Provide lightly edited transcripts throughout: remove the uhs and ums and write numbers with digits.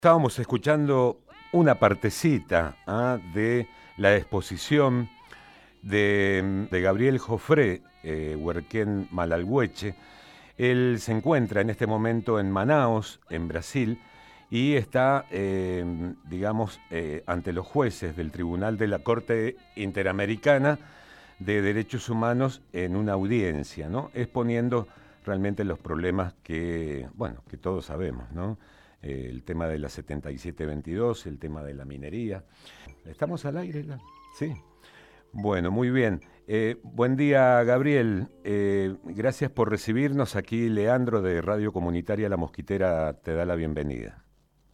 Estábamos escuchando una partecita de la exposición de Gabriel Jofré, Huerquén Malalhueche. Él se encuentra en este momento en Manaos, en Brasil, y está, ante los jueces del Tribunal de la Corte Interamericana de Derechos Humanos en una audiencia, ¿no? Exponiendo realmente los problemas que todos sabemos, ¿no? El tema de la 7722, el tema de la minería. ¿Estamos al aire? Sí. Bueno, muy bien. Buen día, Gabriel. Gracias por recibirnos. Aquí Leandro de Radio Comunitaria La Mosquitera te da la bienvenida.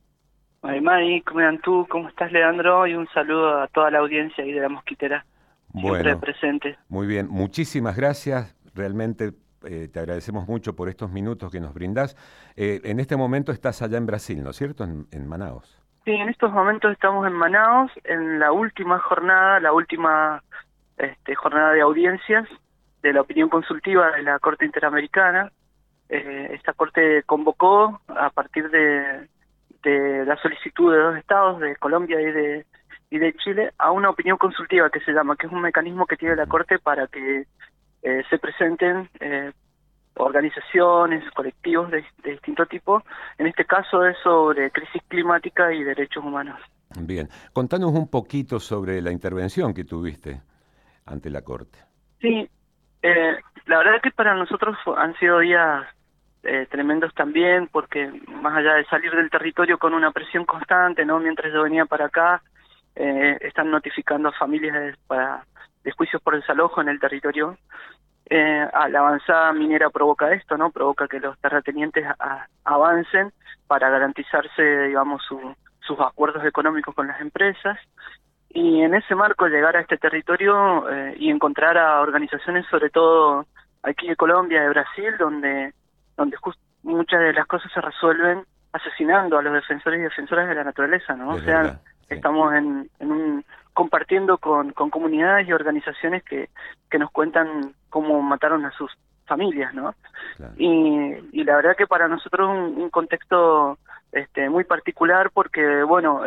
Mari, ¿cómo andas tú? ¿Cómo estás, Leandro? Y un saludo a toda la audiencia ahí de La Mosquitera. Siempre presente. Muy bien. Muchísimas gracias. Realmente te agradecemos mucho por estos minutos que nos brindás. En este momento estás allá en Brasil, ¿no es cierto? En Manaos. Sí, en estos momentos estamos en Manaos, en la última jornada, jornada de audiencias de la opinión consultiva de la Corte Interamericana. Esta Corte convocó, a partir de la solicitud de dos estados, de Colombia y de Chile, a una opinión consultiva que se llama, que es un mecanismo que tiene la Corte para que se presenten organizaciones, colectivos de distinto tipo. En este caso es sobre crisis climática y derechos humanos. Bien, contanos un poquito sobre la intervención que tuviste ante la Corte. Sí, la verdad que para nosotros han sido días tremendos también, porque más allá de salir del territorio con una presión constante, ¿no? Mientras yo venía para acá, están notificando a familias de juicios por desalojo en el territorio. La avanzada minera provoca esto, ¿no? Provoca que los terratenientes avancen para garantizarse, digamos, sus acuerdos económicos con las empresas. Y en ese marco llegar a este territorio y encontrar a organizaciones, sobre todo aquí de Colombia, de Brasil, donde muchas de las cosas se resuelven asesinando a los defensores y defensoras de la naturaleza, ¿no? O sea, verdad, sí. Estamos compartiendo con comunidades y organizaciones que nos cuentan cómo mataron a sus familias, ¿no? Claro. Y la verdad que para nosotros un contexto muy particular, porque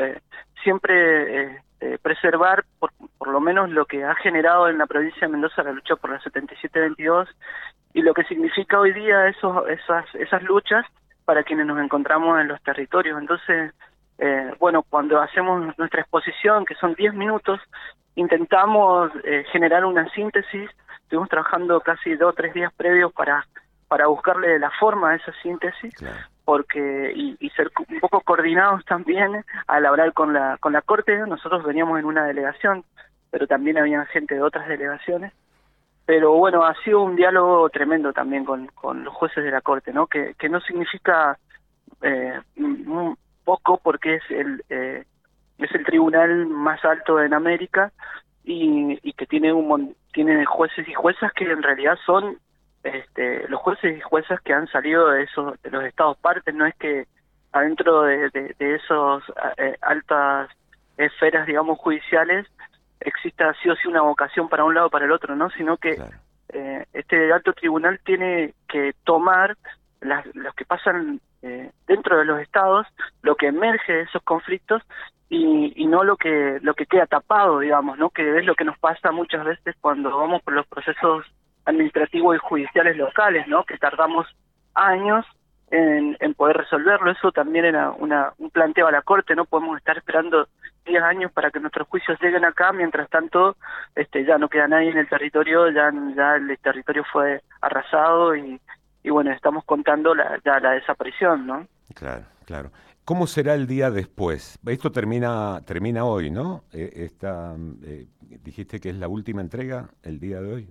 siempre preservar por lo menos lo que ha generado en la provincia de Mendoza la lucha por la 7722 y lo que significa hoy día esas luchas para quienes nos encontramos en los territorios. Entonces, cuando hacemos nuestra exposición, que son 10 minutos, intentamos generar una síntesis. Estuvimos trabajando casi 2 o 3 días previos para buscarle la forma a esa síntesis, Claro. porque y ser un poco coordinados también al hablar con la Corte. Nosotros veníamos en una delegación, pero también había gente de otras delegaciones. Pero bueno, ha sido un diálogo tremendo también con los jueces de la Corte, ¿no? Que no significa poco, porque es el tribunal más alto en América y que tiene jueces y juezas que en realidad son los jueces y juezas que han salido de los estados partes. No es que adentro de esos altas esferas, digamos, judiciales exista sí o sí una vocación para un lado o para el otro, ¿no? Sino que Claro. Este alto tribunal tiene que tomar los que pasan dentro de los estados, lo que emerge de esos conflictos y no lo que queda tapado, digamos, ¿no? Que es lo que nos pasa muchas veces cuando vamos por los procesos administrativos y judiciales locales, ¿no? Que tardamos años en poder resolverlo. Eso también era un planteo a la Corte. No podemos estar esperando 10 años para que nuestros juicios lleguen acá, mientras tanto ya no queda nadie en el territorio, ya el territorio fue arrasado y bueno, estamos contando ya la desaparición, ¿no? Claro, claro. ¿Cómo será el día después? Esto termina hoy, ¿no? Dijiste que es la última entrega, el día de hoy.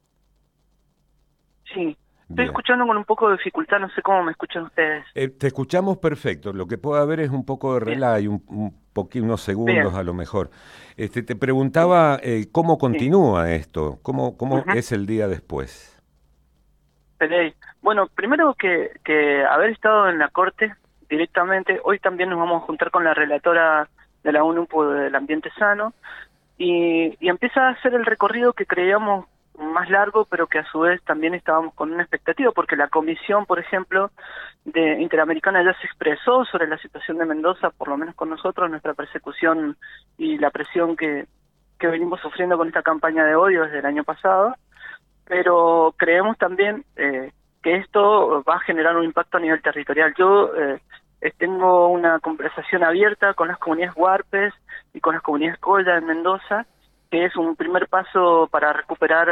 Sí. Bien. Estoy escuchando con un poco de dificultad, no sé cómo me escuchan ustedes. Te escuchamos perfecto. Lo que puede haber es un poco de relay, unos segundos. Bien. A lo mejor. Te preguntaba cómo continúa esto, cómo es el día después. Bueno, primero que haber estado en la Corte directamente, hoy también nos vamos a juntar con la relatora de la ONU por el ambiente sano y empieza a hacer el recorrido que creíamos más largo, pero que a su vez también estábamos con una expectativa, porque la comisión, por ejemplo, de Interamericana ya se expresó sobre la situación de Mendoza, por lo menos con nosotros, nuestra persecución y la presión que venimos sufriendo con esta campaña de odio desde el año pasado, pero creemos también que esto va a generar un impacto a nivel territorial. Yo tengo una conversación abierta con las comunidades huarpes y con las comunidades Colla en Mendoza, que es un primer paso para recuperar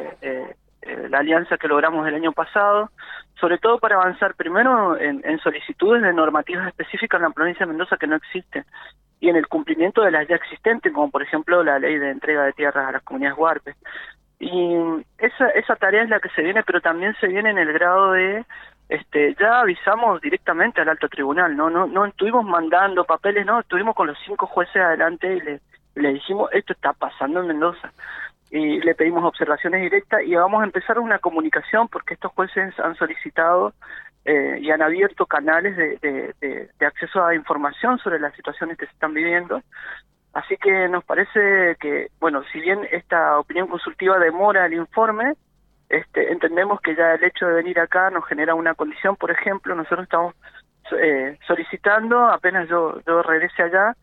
la alianza que logramos el año pasado, sobre todo para avanzar primero en solicitudes de normativas específicas en la provincia de Mendoza que no existen, y en el cumplimiento de las ya existentes, como por ejemplo la ley de entrega de tierras a las comunidades huarpes. Y esa tarea es la que se viene, pero también se viene en el grado de, ya avisamos directamente al alto tribunal, no estuvimos mandando papeles, no, estuvimos con los 5 jueces adelante y le dijimos, esto está pasando en Mendoza, y le pedimos observaciones directas y vamos a empezar una comunicación porque estos jueces han solicitado y han abierto canales de acceso a información sobre las situaciones que se están viviendo. Así que nos parece que, bueno, si bien esta opinión consultiva demora el informe, entendemos que ya el hecho de venir acá nos genera una condición. Por ejemplo, nosotros estamos solicitando, apenas yo regrese allá,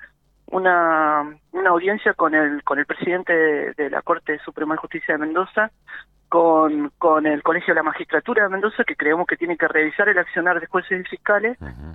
una audiencia con el presidente de la Corte Suprema de Justicia de Mendoza, con el Colegio de la Magistratura de Mendoza, que creemos que tiene que revisar el accionar de jueces y fiscales,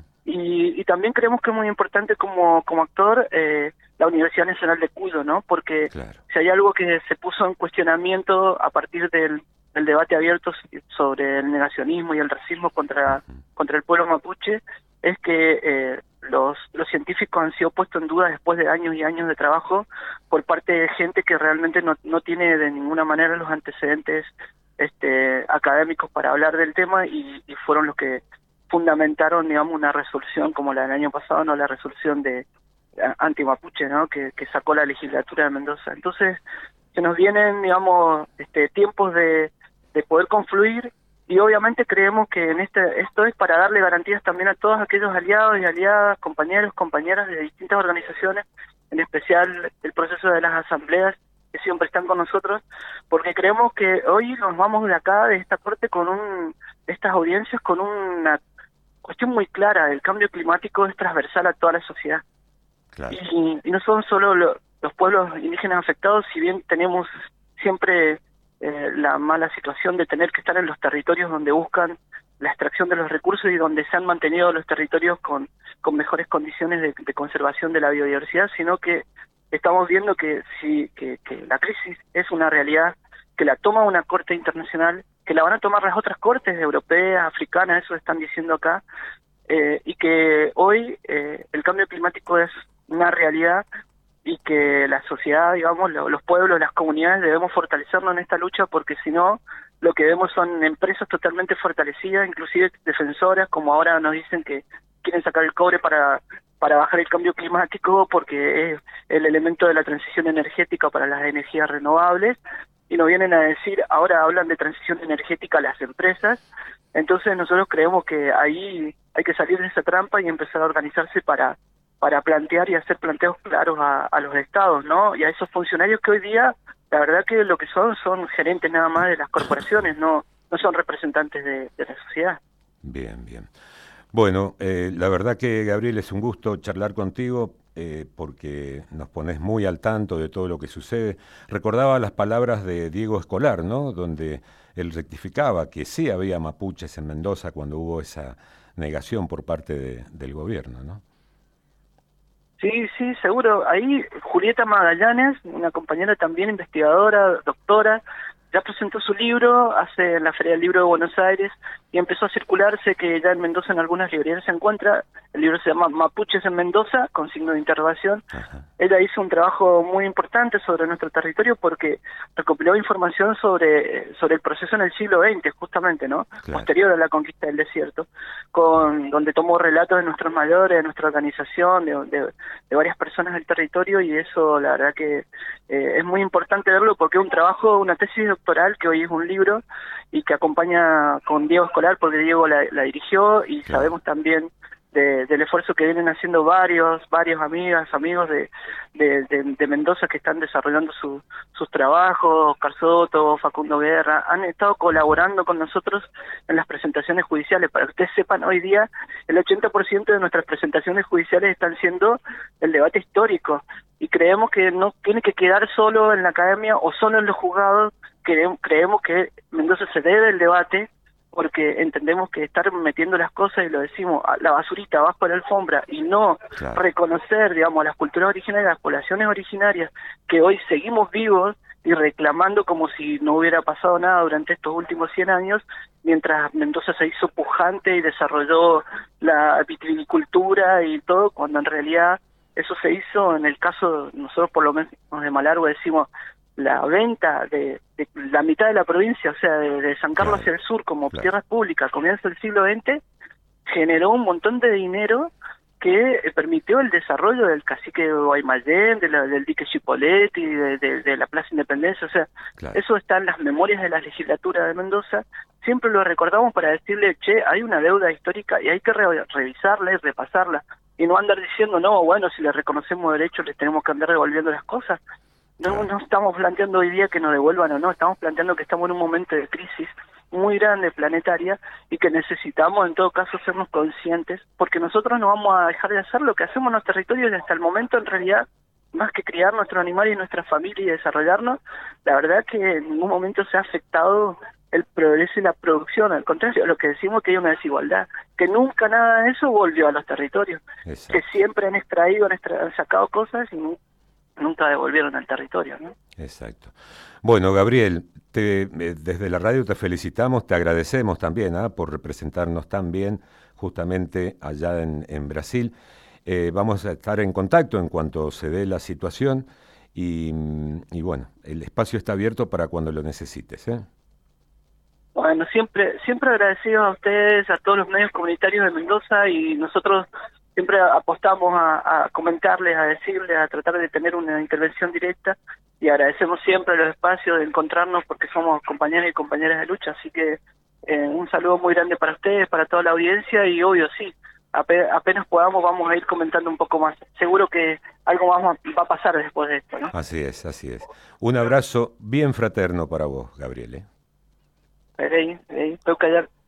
y también creemos que es muy importante como actor la Universidad Nacional de Cuyo, ¿no? Porque si hay algo que se puso en cuestionamiento a partir del debate abierto sobre el negacionismo y el racismo contra el pueblo mapuche, es que los científicos han sido puestos en duda después de años y años de trabajo por parte de gente que realmente no tiene de ninguna manera los antecedentes académicos para hablar del tema, y fueron los que fundamentaron, digamos, una resolución como la del año pasado, no la resolución de anti-mapuche, ¿no? que sacó la legislatura de Mendoza. Entonces se nos vienen, digamos, tiempos de poder confluir, y obviamente creemos que esto es para darle garantías también a todos aquellos aliados y aliadas, compañeros, compañeras de distintas organizaciones, en especial el proceso de las asambleas que siempre están con nosotros, porque creemos que hoy nos vamos de acá, de esta corte, con estas audiencias, con una cuestión muy clara: el cambio climático es transversal a toda la sociedad. Claro. Y no son solo los pueblos indígenas afectados, si bien tenemos siempre la mala situación de tener que estar en los territorios donde buscan la extracción de los recursos y donde se han mantenido los territorios con mejores condiciones de conservación de la biodiversidad, sino que estamos viendo que la crisis es una realidad, que la toma una corte internacional, que la van a tomar las otras cortes europeas, africanas, eso están diciendo acá, y que hoy el cambio climático es una realidad, y que la sociedad, digamos, los pueblos, las comunidades, debemos fortalecernos en esta lucha, porque si no, lo que vemos son empresas totalmente fortalecidas, inclusive defensoras, como ahora nos dicen que quieren sacar el cobre para bajar el cambio climático, porque es el elemento de la transición energética para las energías renovables, y nos vienen a decir, ahora hablan de transición energética a las empresas. Entonces nosotros creemos que ahí hay que salir de esa trampa y empezar a organizarse para plantear y hacer planteos claros a los estados, ¿no? Y a esos funcionarios que hoy día, la verdad que lo que son gerentes nada más de las corporaciones, no son representantes de la sociedad. Bien, bien. Bueno, la verdad que, Gabriel, es un gusto charlar contigo, porque nos pones muy al tanto de todo lo que sucede. Recordaba las palabras de Diego Escolar, ¿no? Donde él rectificaba que sí había mapuches en Mendoza cuando hubo esa negación por parte del gobierno, ¿no? Sí, seguro. Ahí Julieta Magallanes, una compañera también investigadora, doctora, ya presentó su libro en la Feria del Libro de Buenos Aires, y empezó a circularse que ya en Mendoza en algunas librerías se encuentra. El libro se llama Mapuches en Mendoza, con signo de interrogación. Ajá. Ella hizo un trabajo muy importante sobre nuestro territorio porque recopiló información sobre el proceso en el siglo XX, justamente, ¿no? Claro. Posterior a la conquista del desierto, donde tomó relatos de nuestros mayores, de nuestra organización, de varias personas del territorio, y eso la verdad que es muy importante verlo, porque es un trabajo, una tesis doctoral que hoy es un libro, y que acompaña con Diego Escolar, porque Diego la dirigió, y claro, sabemos también del esfuerzo que vienen haciendo varios amigas, amigos de Mendoza que están desarrollando sus trabajos. Oscar Soto, Facundo Guerra, han estado colaborando con nosotros en las presentaciones judiciales. Para que ustedes sepan, hoy día el 80% de nuestras presentaciones judiciales están siendo el debate histórico, y creemos que no tiene que quedar solo en la academia o solo en los juzgados. Creemos que Mendoza se debe el debate, porque entendemos que estar metiendo las cosas, y lo decimos, la basurita abajo de la alfombra, y no reconocer, digamos, las culturas originarias, las poblaciones originarias, que hoy seguimos vivos y reclamando como si no hubiera pasado nada durante estos últimos 100 años, mientras Mendoza se hizo pujante y desarrolló la vitivinicultura y todo, cuando en realidad eso se hizo, en el caso, nosotros por lo menos de Malargüe decimos, la venta de la mitad de la provincia, o sea, de San Carlos hacia el sur como tierras públicas, comienzo del siglo XX, generó un montón de dinero que permitió el desarrollo del cacique de Guaymallén, del dique Chipoleti, de la Plaza Independencia. O sea, eso está en las memorias de la legislatura de Mendoza. Siempre lo recordamos para decirle, che, hay una deuda histórica y hay que revisarla y repasarla, y no andar diciendo, no, bueno, si le reconocemos derechos les tenemos que andar devolviendo las cosas. No estamos planteando hoy día que nos devuelvan o no, estamos planteando que estamos en un momento de crisis muy grande planetaria y que necesitamos en todo caso sernos conscientes, porque nosotros no vamos a dejar de hacer lo que hacemos en los territorios, y hasta el momento en realidad, más que criar nuestro animal y nuestra familia y desarrollarnos, la verdad que en ningún momento se ha afectado el progreso y la producción. Al contrario, lo que decimos que hay una desigualdad, que nunca nada de eso volvió a los territorios. Exacto. Que siempre han extraído, han sacado cosas y nunca devolvieron al territorio, ¿no? Exacto. Bueno, Gabriel, desde la radio te felicitamos, te agradecemos también por representarnos tan bien justamente allá en Brasil. Vamos a estar en contacto en cuanto se dé la situación y bueno, el espacio está abierto para cuando lo necesites, ¿eh? Bueno, siempre agradecidos a ustedes, a todos los medios comunitarios de Mendoza, y nosotros siempre apostamos a comentarles, a decirles, a tratar de tener una intervención directa, y agradecemos siempre los espacios de encontrarnos porque somos compañeros y compañeras de lucha. Así que un saludo muy grande para ustedes, para toda la audiencia, y obvio, sí, apenas podamos vamos a ir comentando un poco más. Seguro que algo más va a pasar después de esto, ¿no? Así es, así es. Un abrazo bien fraterno para vos, Gabriel. Tengo que callar.